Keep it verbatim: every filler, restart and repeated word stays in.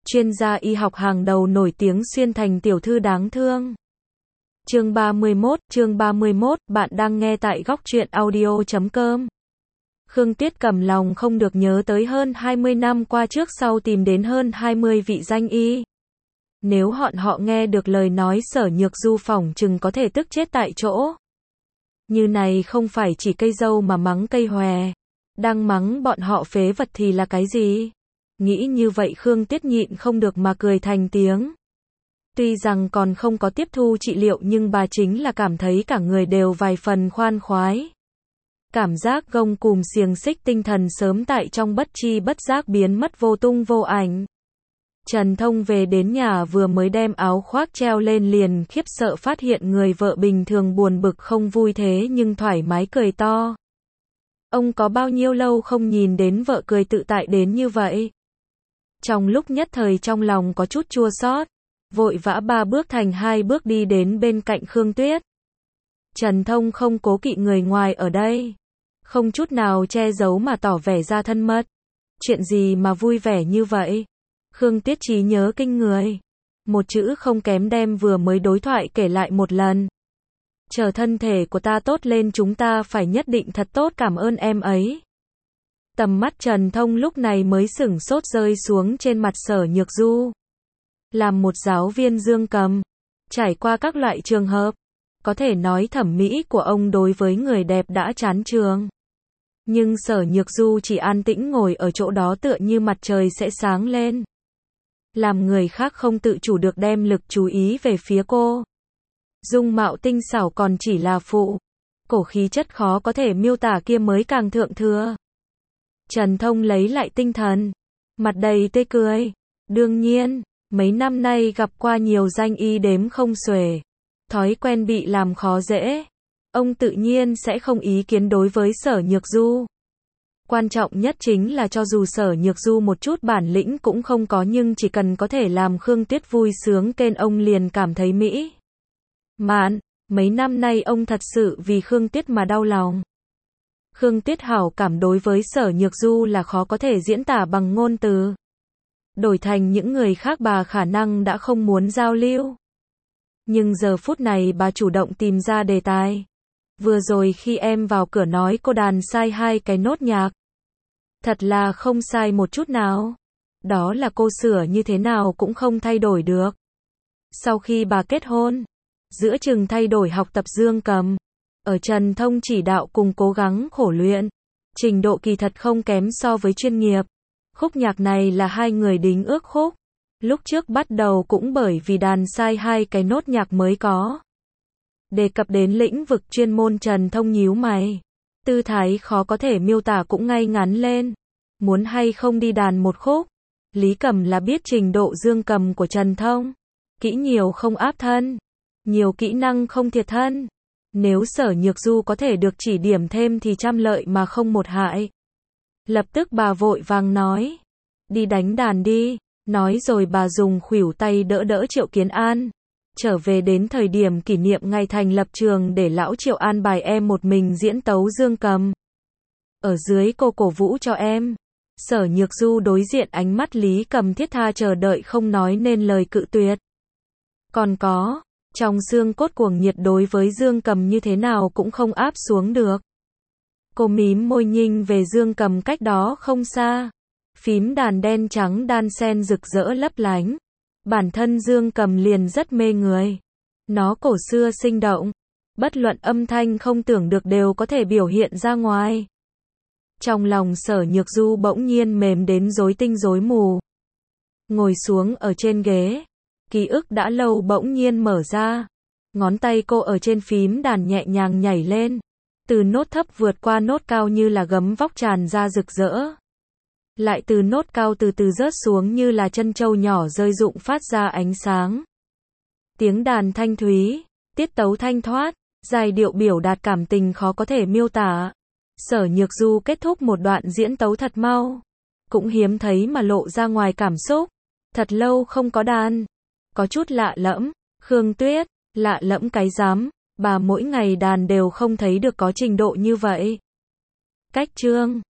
chuyên gia y học hàng đầu nổi tiếng xuyên thành tiểu thư đáng thương. Chương ba mươi mốt, chương ba mươi mốt, bạn đang nghe tại góc truyện audio chấm com. Khương Tuyết cầm lòng không được nhớ tới hơn hai mươi năm qua trước sau tìm đến hơn hai mươi vị danh y. Nếu bọn họ nghe được lời nói Sở Nhược Du phỏng chừng có thể tức chết tại chỗ. Như này không phải chỉ cây dâu mà mắng cây hòe. Đang mắng bọn họ phế vật thì là cái gì? Nghĩ như vậy Khương Tuyết nhịn không được mà cười thành tiếng. Tuy rằng còn không có tiếp thu trị liệu nhưng bà chính là cảm thấy cả người đều vài phần khoan khoái. Cảm giác gông cùm xiềng xích tinh thần sớm tại trong bất chi bất giác biến mất vô tung vô ảnh. Trần Thông về đến nhà vừa mới đem áo khoác treo lên liền khiếp sợ phát hiện người vợ bình thường buồn bực không vui thế nhưng thoải mái cười to. Ông có bao nhiêu lâu không nhìn đến vợ cười tự tại đến như vậy? Trong lúc nhất thời trong lòng có chút chua xót, vội vã ba bước thành hai bước đi đến bên cạnh Khương Tuyết. Trần Thông không cố kỵ người ngoài ở đây, không chút nào che giấu mà tỏ vẻ ra thân mật. Chuyện gì mà vui vẻ như vậy? Khương Tuyết trí nhớ kinh người, một chữ không kém đem vừa mới đối thoại kể lại một lần. Chờ thân thể của ta tốt lên chúng ta phải nhất định thật tốt cảm ơn em ấy. Tầm mắt Trần Thông lúc này mới sửng sốt rơi xuống trên mặt Sở Nhược Du. Làm một giáo viên dương cầm, trải qua các loại trường hợp, có thể nói thẩm mỹ của ông đối với người đẹp đã chán trường. Nhưng Sở Nhược Du chỉ an tĩnh ngồi ở chỗ đó tựa như mặt trời sẽ sáng lên. Làm người khác không tự chủ được đem lực chú ý về phía cô. Dung mạo tinh xảo còn chỉ là phụ, cổ khí chất khó có thể miêu tả kia mới càng thượng thừa. Trần Thông lấy lại tinh thần, mặt đầy tươi cười. Đương nhiên, mấy năm nay gặp qua nhiều danh y đếm không xuể, thói quen bị làm khó dễ, ông tự nhiên sẽ không ý kiến đối với Sở Nhược Du. Quan trọng nhất chính là cho dù Sở Nhược Du một chút bản lĩnh cũng không có nhưng chỉ cần có thể làm Khương Tuyết vui sướng kên ông liền cảm thấy mỹ mãn. Mấy năm nay ông thật sự vì Khương Tuyết mà đau lòng. Khương Tuyết hảo cảm đối với Sở Nhược Du là khó có thể diễn tả bằng ngôn từ. Đổi thành những người khác bà khả năng đã không muốn giao lưu. Nhưng giờ phút này bà chủ động tìm ra đề tài. Vừa rồi khi em vào cửa nói cô đàn sai hai cái nốt nhạc. Thật là không sai một chút nào. Đó là cô sửa như thế nào cũng không thay đổi được. Sau khi bà kết hôn, giữa chừng thay đổi học tập dương cầm, ở Trần Thông chỉ đạo cùng cố gắng khổ luyện, trình độ kỳ thật không kém so với chuyên nghiệp. Khúc nhạc này là hai người đính ước khúc. Lúc trước bắt đầu cũng bởi vì đàn sai hai cái nốt nhạc mới có. Đề cập đến lĩnh vực chuyên môn Trần Thông nhíu mày. Tư thái khó có thể miêu tả cũng ngay ngắn lên. Muốn hay không đi đàn một khúc. Lý Cầm là biết trình độ dương cầm của Trần Thông. Kỹ nhiều không áp thân. Nhiều kỹ năng không thiệt thân. Nếu Sở Nhược Du có thể được chỉ điểm thêm thì trăm lợi mà không một hại. Lập tức bà vội vàng nói. Đi đánh đàn đi. Nói rồi bà dùng khuỷu tay đỡ đỡ Triệu Kiến An. Trở về đến thời điểm kỷ niệm ngày thành lập trường để lão Triệu an bài em một mình diễn tấu dương cầm. Ở dưới cô cổ vũ cho em. Sở Nhược Du đối diện ánh mắt Lý Cầm thiết tha chờ đợi không nói nên lời cự tuyệt. Còn có, trong xương cốt cuồng nhiệt đối với dương cầm như thế nào cũng không áp xuống được. Cô mím môi nhìn về dương cầm cách đó không xa. Phím đàn đen trắng đan xen rực rỡ lấp lánh. Bản thân dương cầm liền rất mê người. Nó cổ xưa sinh động. Bất luận âm thanh không tưởng được đều có thể biểu hiện ra ngoài. Trong lòng Sở Nhược Du bỗng nhiên mềm đến rối tinh rối mù. Ngồi xuống ở trên ghế. Ký ức đã lâu bỗng nhiên mở ra. Ngón tay cô ở trên phím đàn nhẹ nhàng nhảy lên. Từ nốt thấp vượt qua nốt cao như là gấm vóc tràn ra rực rỡ. Lại từ nốt cao từ từ rớt xuống như là chân châu nhỏ rơi rụng phát ra ánh sáng. Tiếng đàn thanh thúy, tiết tấu thanh thoát, giai điệu biểu đạt cảm tình khó có thể miêu tả. Sở Nhược Du kết thúc một đoạn diễn tấu thật mau. Cũng hiếm thấy mà lộ ra ngoài cảm xúc. Thật lâu không có đàn. Có chút lạ lẫm. Khương Tuyết, lạ lẫm cái rắm. Bà mỗi ngày đàn đều không thấy được có trình độ như vậy. Cách chương